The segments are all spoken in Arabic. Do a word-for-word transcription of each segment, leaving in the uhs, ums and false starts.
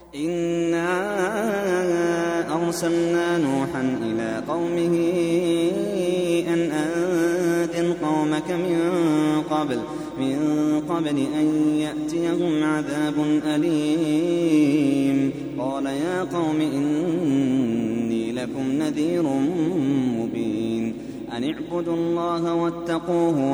إنا أرسلنا نوحا إلى قومه أن أنذر قومك من قبل من قبل أن يأتيهم عذاب أليم. قال يا قوم إني لكم نذير مبين أن اعبدوا الله واتقوه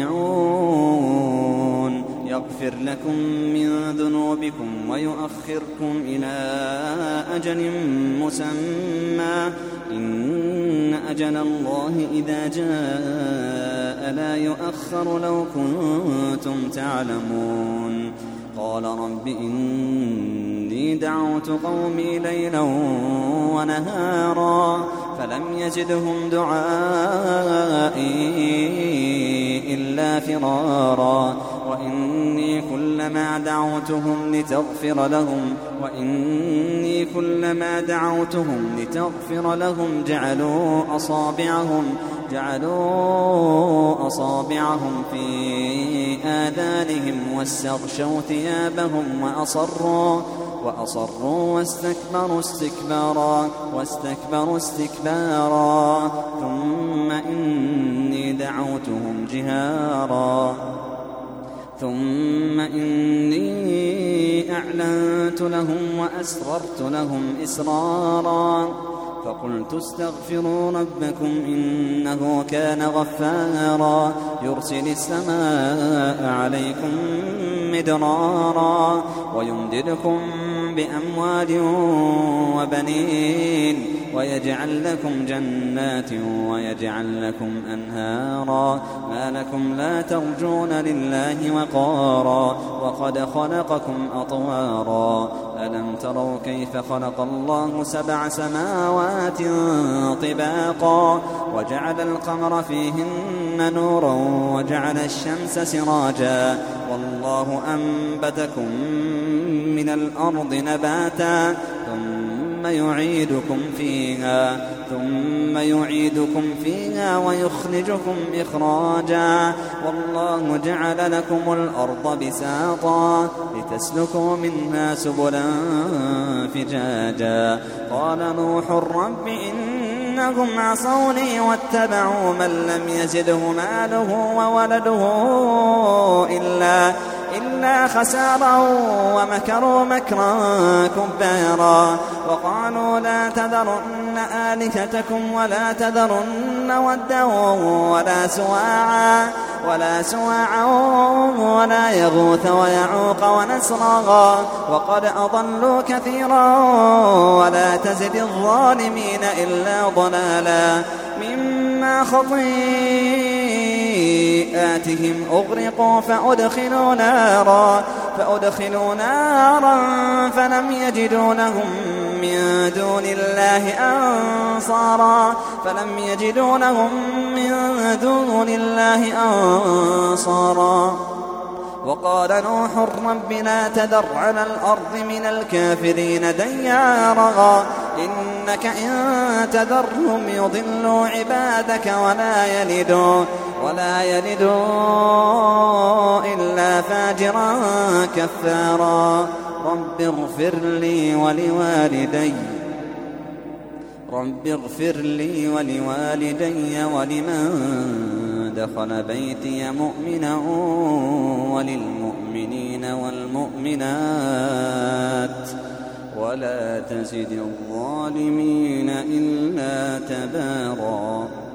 وأطيعون يغفر لكم من ذنوبكم ويؤخركم إلى أجل مسمى إن أجل الله إذا جاء لا يؤخر لو كنتم تعلمون. قال رب إني دعوت قومي ليلا ونهارا فلم يزدهم دعائي إلا فرارا وإني كلما دعوتهم لتغفر لهم وإني كلما دعوتهم لتغفر لهم جعلوا أصابعهم جعلوا أصابعهم في آذانهم واستغشوا ثيابهم وأصروا وأصروا واستكبروا استكبارا واستكبروا استكبارا ثم إني دعوتهم جهارا ثم إني أعلنت لهم وأسررت لهم إسرارا فقلت استغفروا ربكم إنه كان غفارا يرسل السماء عليكم مدرارا ويمددكم بأموال وبنين ويجعل لكم جنات ويجعل لكم أنهارا ما لكم لا ترجون لله وقارا وقد خلقكم أطوارا ألم تروا كيف خلق الله سبع سماوات طباقا وجعل القمر فيهن نورا وجعل الشمس سراجا والله أنبتكم من الأرض نباتا ثم يعيدكم فيها ثم يعيدكم فيها ويخرجكم إخراجا والله جعل لكم الأرض بساطا لتسلكوا منها سبلا فجاجا. قال نوح رب إنهم عصوني واتبعوا من لم يزده ماله وولده إلا إلا خسارا ومكروا مكرا كبارا وقالوا لا تذرن آلهتكم ولا تذرن ودا ولا سواعا ولا سواعا ولا يغوث ويعوق ونسرا وقد أضلوا كثيرا ولا تزد الظالمين إلا ضلالا مما خطيئاتهم أغرقوا فأدخلوا نارا فأدخلوا نارا فلم يجدوا لهم من دون الله أنصارا فلم يجدوا لهم من دون الله أنصارا. وقال نوح رب لا تذر على الأرض من الكافرين ديارا إنك إن تذرهم يضلوا عبادك ولا يلدوا ولا يلدوا إلا فاجرا كفارا. رب اغفر لي ولوالدي رب اغفر لي ولوالدي ولمن دخل بيتي مؤمنا وللمؤمنين والمؤمنات ولا تزد الظالمين إلا تبارا.